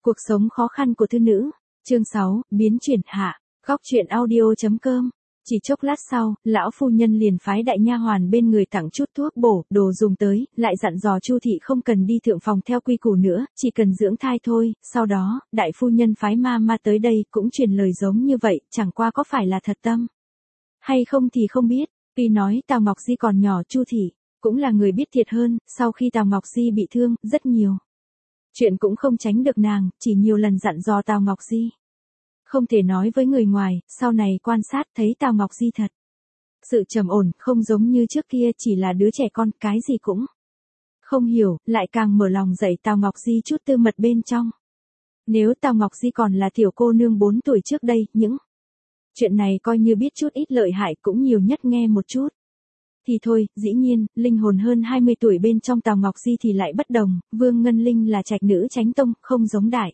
Cuộc sống khó khăn của thư nữ. Chương 6, biến chuyển hạ. Góc truyện audio.com. Chỉ chốc lát sau, lão phu nhân liền phái đại nha hoàn bên người tặng chút thuốc bổ, đồ dùng tới, lại dặn dò Chu thị không cần đi thượng phòng theo quy củ nữa, chỉ cần dưỡng thai thôi. Sau đó, đại phu nhân phái ma tới đây cũng truyền lời giống như vậy, chẳng qua có phải là thật tâm hay không thì không biết. Tuy nói Tào Ngọc Di còn nhỏ, Chu thị cũng là người biết thiệt hơn, sau khi Tào Ngọc Di bị thương, rất nhiều chuyện cũng không tránh được nàng, chỉ nhiều lần dặn dò Tào Ngọc Di không thể nói với người ngoài. Sau này quan sát thấy Tào Ngọc Di thật sự trầm ổn, không giống như trước kia chỉ là đứa trẻ con, cái gì cũng không hiểu, lại càng mở lòng dạy Tào Ngọc Di chút tư mật bên trong. Nếu Tào Ngọc Di còn là tiểu cô nương 4 tuổi trước đây, những chuyện này coi như biết chút ít lợi hại cũng nhiều nhất nghe một chút thì thôi. Dĩ nhiên, linh hồn hơn 20 tuổi bên trong Tào Ngọc Di thì lại bất đồng, Vương Ngân Linh là trạch nữ chánh tông, không giống đại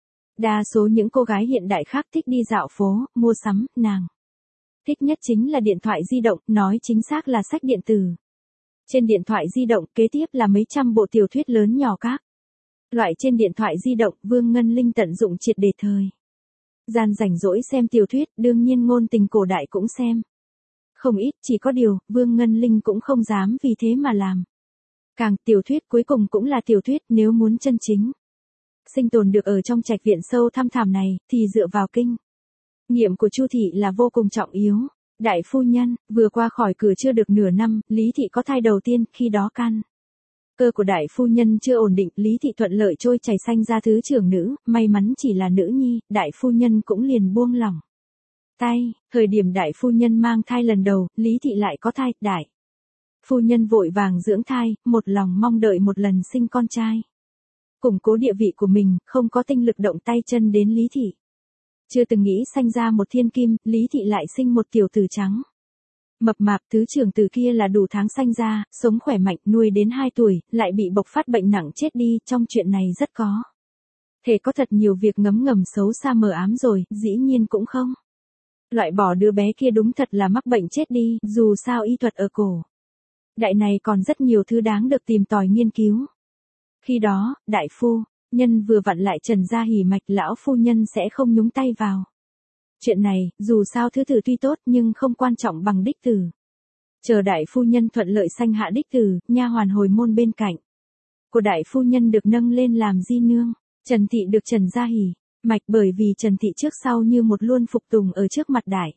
đa số những cô gái hiện đại khác thích đi dạo phố, mua sắm, nàng thích nhất chính là điện thoại di động, nói chính xác là sách điện tử. Trên điện thoại di động, kế tiếp là mấy trăm bộ tiểu thuyết lớn nhỏ các loại trên điện thoại di động. Vương Ngân Linh tận dụng triệt để thời gian rảnh rỗi xem tiểu thuyết, đương nhiên ngôn tình cổ đại cũng xem không ít, chỉ có điều, Vương Ngân Linh cũng không dám vì thế mà làm càng. Tiểu thuyết cuối cùng cũng là tiểu thuyết, nếu muốn chân chính sinh tồn được ở trong trạch viện sâu thăm thẳm này, thì dựa vào kinh nghiệm của Chu thị là vô cùng trọng yếu. Đại phu nhân vừa qua khỏi cửa chưa được nửa năm, Lý thị có thai đầu tiên, khi đó căn cơ của đại phu nhân chưa ổn định, Lý thị thuận lợi trôi chảy sanh ra thứ trưởng nữ, may mắn chỉ là nữ nhi, đại phu nhân cũng liền buông lỏng tay. Thời điểm đại phu nhân mang thai lần đầu, Lý thị lại có thai, đại phu nhân vội vàng dưỡng thai, một lòng mong đợi một lần sinh con trai, củng cố địa vị của mình, không có tinh lực động tay chân đến Lý thị. Chưa từng nghĩ sanh ra một thiên kim, Lý thị lại sinh một tiểu tử trắng mập mạp. Thứ trưởng tử kia là đủ tháng sanh ra, sống khỏe mạnh, nuôi đến 2 tuổi, lại bị bộc phát bệnh nặng chết đi. Trong chuyện này rất có thể có thật nhiều việc ngấm ngầm xấu xa mờ ám rồi, dĩ nhiên cũng không loại bỏ đứa bé kia đúng thật là mắc bệnh chết đi. Dù sao y thuật ở cổ đại này còn rất nhiều thứ đáng được tìm tòi nghiên cứu. Khi đó, đại phu nhân vừa vặn lại trần ra hỉ mạch, lão phu nhân sẽ không nhúng tay vào chuyện này, dù sao thứ tử tuy tốt nhưng không quan trọng bằng đích tử. Chờ đại phu nhân thuận lợi sanh hạ đích tử, nha hoàn hồi môn bên cạnh của đại phu nhân được nâng lên làm di nương. Trần thị được trần ra hỉ mạch, bởi vì Trần thị trước sau như một luôn phục tùng ở trước mặt đại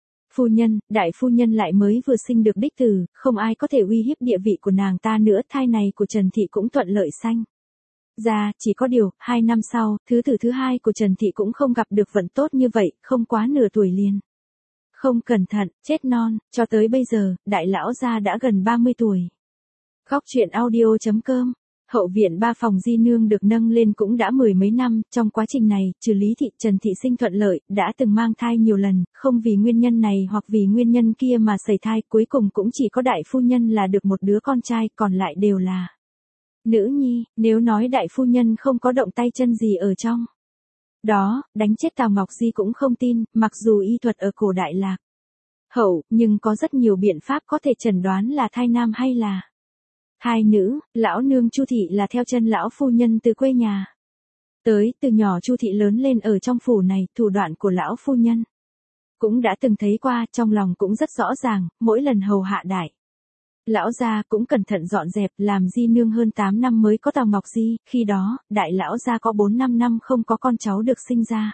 phu nhân lại mới vừa sinh được đích tử, không ai có thể uy hiếp địa vị của nàng ta nữa. Thai này của Trần thị cũng thuận lợi sanh ra, chỉ có điều, 2 năm sau, thứ tử thứ hai của Trần thị cũng không gặp được vận tốt như vậy, không quá nửa tuổi liền không cẩn thận chết non. Cho tới bây giờ, đại lão gia đã gần 30 tuổi. Góc truyện audio.com. Hậu viện 3 phòng di nương được nâng lên cũng đã 10 mấy năm, trong quá trình này, trừ Lý thị, Trần thị sinh thuận lợi, đã từng mang thai nhiều lần, không vì nguyên nhân này hoặc vì nguyên nhân kia mà sẩy thai, cuối cùng cũng chỉ có đại phu nhân là được một đứa con trai, còn lại đều là nữ nhi. Nếu nói đại phu nhân không có động tay chân gì ở trong đó, đánh chết Tào Ngọc Di cũng không tin. Mặc dù y thuật ở cổ đại lạc hậu, nhưng có rất nhiều biện pháp có thể chẩn đoán là thai nam hay là thai nữ. Lão nương Chu thị là theo chân lão phu nhân từ quê nhà tới, từ nhỏ Chu thị lớn lên ở trong phủ này, thủ đoạn của lão phu nhân cũng đã từng thấy qua, trong lòng cũng rất rõ ràng. Mỗi lần hầu hạ đại lão gia cũng cẩn thận dọn dẹp, làm di nương hơn 8 năm mới có Tào Ngọc Di. Khi đó, đại lão gia có 4-5 năm không có con cháu được sinh ra.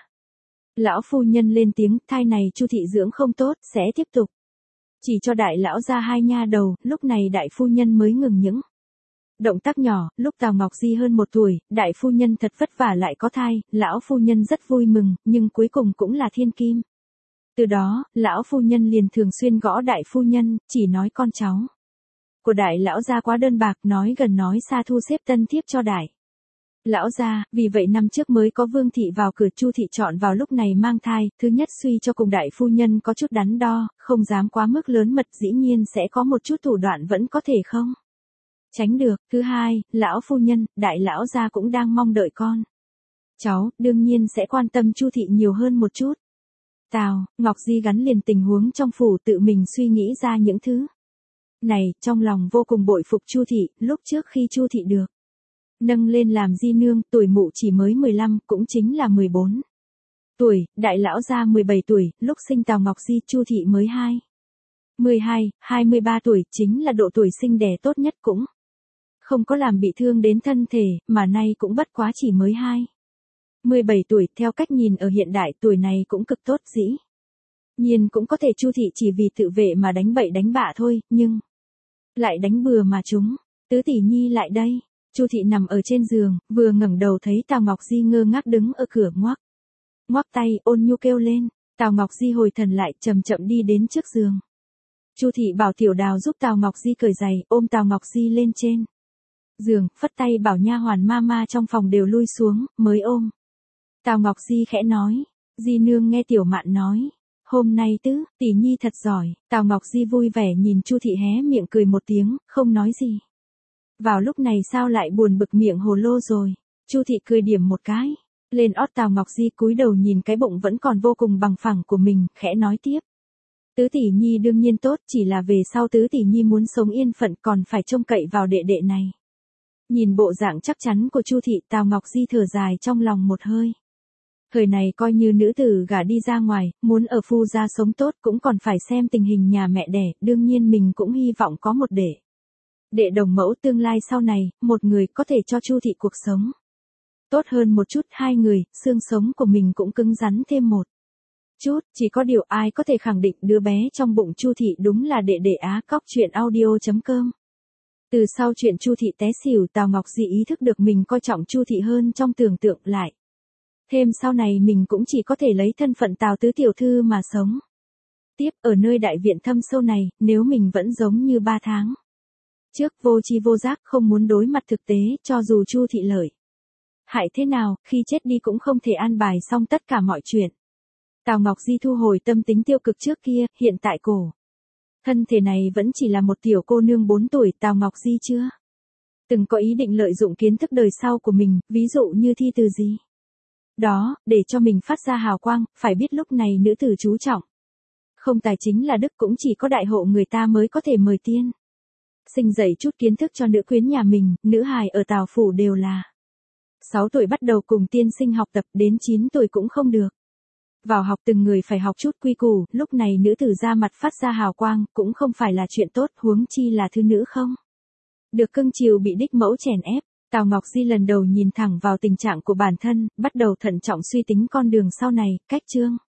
Lão phu nhân lên tiếng, thai này Chu thị dưỡng không tốt, sẽ tiếp tục chỉ cho đại lão gia 2 nha đầu. Lúc này đại phu nhân mới ngừng những động tác nhỏ. Lúc Tào Ngọc Di hơn 1 tuổi, đại phu nhân thật vất vả lại có thai, lão phu nhân rất vui mừng, nhưng cuối cùng cũng là thiên kim. Từ đó, lão phu nhân liền thường xuyên gõ đại phu nhân, chỉ nói con cháu của đại lão gia quá đơn bạc, nói gần nói xa thu xếp tân thiếp cho đại lão gia. Vì vậy năm trước mới có Vương thị vào cửa. Chu thị chọn vào lúc này mang thai, thứ nhất suy cho cùng đại phu nhân có chút đắn đo, không dám quá mức lớn mật, dĩ nhiên sẽ có một chút thủ đoạn vẫn có thể không tránh được. Thứ hai, lão phu nhân, đại lão gia cũng đang mong đợi con cháu, đương nhiên sẽ quan tâm Chu thị nhiều hơn một chút. Tào Ngọc Di gắn liền tình huống trong phủ, tự mình suy nghĩ ra những thứ này, trong lòng vô cùng bội phục Chu thị. Lúc trước khi Chu thị được Nâng lên làm di nương, tuổi mụ chỉ mới 15, cũng chính là 14 tuổi, đại lão gia 17 tuổi, lúc sinh Tào Ngọc Di Chu thị mới 12, 23 tuổi, chính là độ tuổi sinh đẻ tốt nhất, cũng không có làm bị thương đến thân thể, mà nay cũng bất quá chỉ mới 17 tuổi, theo cách nhìn ở hiện đại tuổi này cũng cực tốt, dĩ nhiên cũng có thể Chu thị chỉ vì tự vệ mà đánh bậy đánh bạ thôi, nhưng lại đánh bừa mà chúng. Tứ tỷ nhi lại đây. Chu thị nằm ở trên giường, vừa ngẩng đầu thấy Tào Ngọc Di ngơ ngác đứng ở cửa, ngoắc tay, ôn nhu kêu lên. Tào Ngọc Di hồi thần lại, chậm chậm đi đến trước giường. Chu thị bảo Tiểu Đào giúp Tào Ngọc Di cởi giày, ôm Tào Ngọc Di lên trên giường, phất tay bảo nha hoàn ma trong phòng đều lui xuống, mới ôm Tào Ngọc Di khẽ nói, Di nương nghe Tiểu Mạn nói, hôm nay Tứ tỷ nhi thật giỏi. Tào Ngọc Di vui vẻ nhìn Chu thị hé miệng cười một tiếng, không nói gì. Vào lúc này sao lại buồn bực miệng hồ lô rồi? Chu thị cười điểm một cái lên ót Tào Ngọc Di, cúi đầu nhìn cái bụng vẫn còn vô cùng bằng phẳng của mình, khẽ nói tiếp. Tứ tỷ nhi đương nhiên tốt, chỉ là về sau Tứ tỷ nhi muốn sống yên phận còn phải trông cậy vào đệ đệ này. Nhìn bộ dạng chắc chắn của Chu thị, Tào Ngọc Di thở dài trong lòng một hơi. Thời này coi như nữ tử gả đi ra ngoài, muốn ở phu gia sống tốt cũng còn phải xem tình hình nhà mẹ đẻ, đương nhiên mình cũng hy vọng có một đệ đồng mẫu tương lai sau này, một người có thể cho Chu thị cuộc sống tốt hơn một chút, hai người, xương sống của mình cũng cứng rắn thêm một chút, chỉ có điều ai có thể khẳng định đứa bé trong bụng Chu thị đúng là đệ đệ á. Cóc truyện audio.com. Từ sau chuyện Chu thị té xỉu, Tào Ngọc Di ý thức được mình coi trọng Chu thị hơn trong tưởng tượng lại. Thêm sau này mình cũng chỉ có thể lấy thân phận Tào tứ tiểu thư mà sống tiếp ở nơi đại viện thâm sâu này, nếu mình vẫn giống như 3 tháng trước, vô tri vô giác, không muốn đối mặt thực tế, cho dù Chu thị lợi hại thế nào, khi chết đi cũng không thể an bài xong tất cả mọi chuyện. Tào Ngọc Di thu hồi tâm tính tiêu cực trước kia, hiện tại thân thể này vẫn chỉ là một tiểu cô nương 4 tuổi, Tào Ngọc Di chưa từng có ý định lợi dụng kiến thức đời sau của mình, ví dụ như thi từ gì đó, để cho mình phát ra hào quang. Phải biết lúc này nữ tử chú trọng không tài chính là đức, cũng chỉ có đại hộ người ta mới có thể mời tiên sinh dạy chút kiến thức cho nữ quyến nhà mình. Nữ hài ở Tào phủ đều là 6 tuổi bắt đầu cùng tiên sinh học tập, đến 9 tuổi cũng không được vào học, từng người phải học chút quy củ. Lúc này nữ tử ra mặt phát ra hào quang cũng không phải là chuyện tốt, huống chi là thư nữ không được cưng chiều bị đích mẫu chèn ép. Tào Ngọc Di lần đầu nhìn thẳng vào tình trạng của bản thân, bắt đầu thận trọng suy tính con đường sau này. Cách chương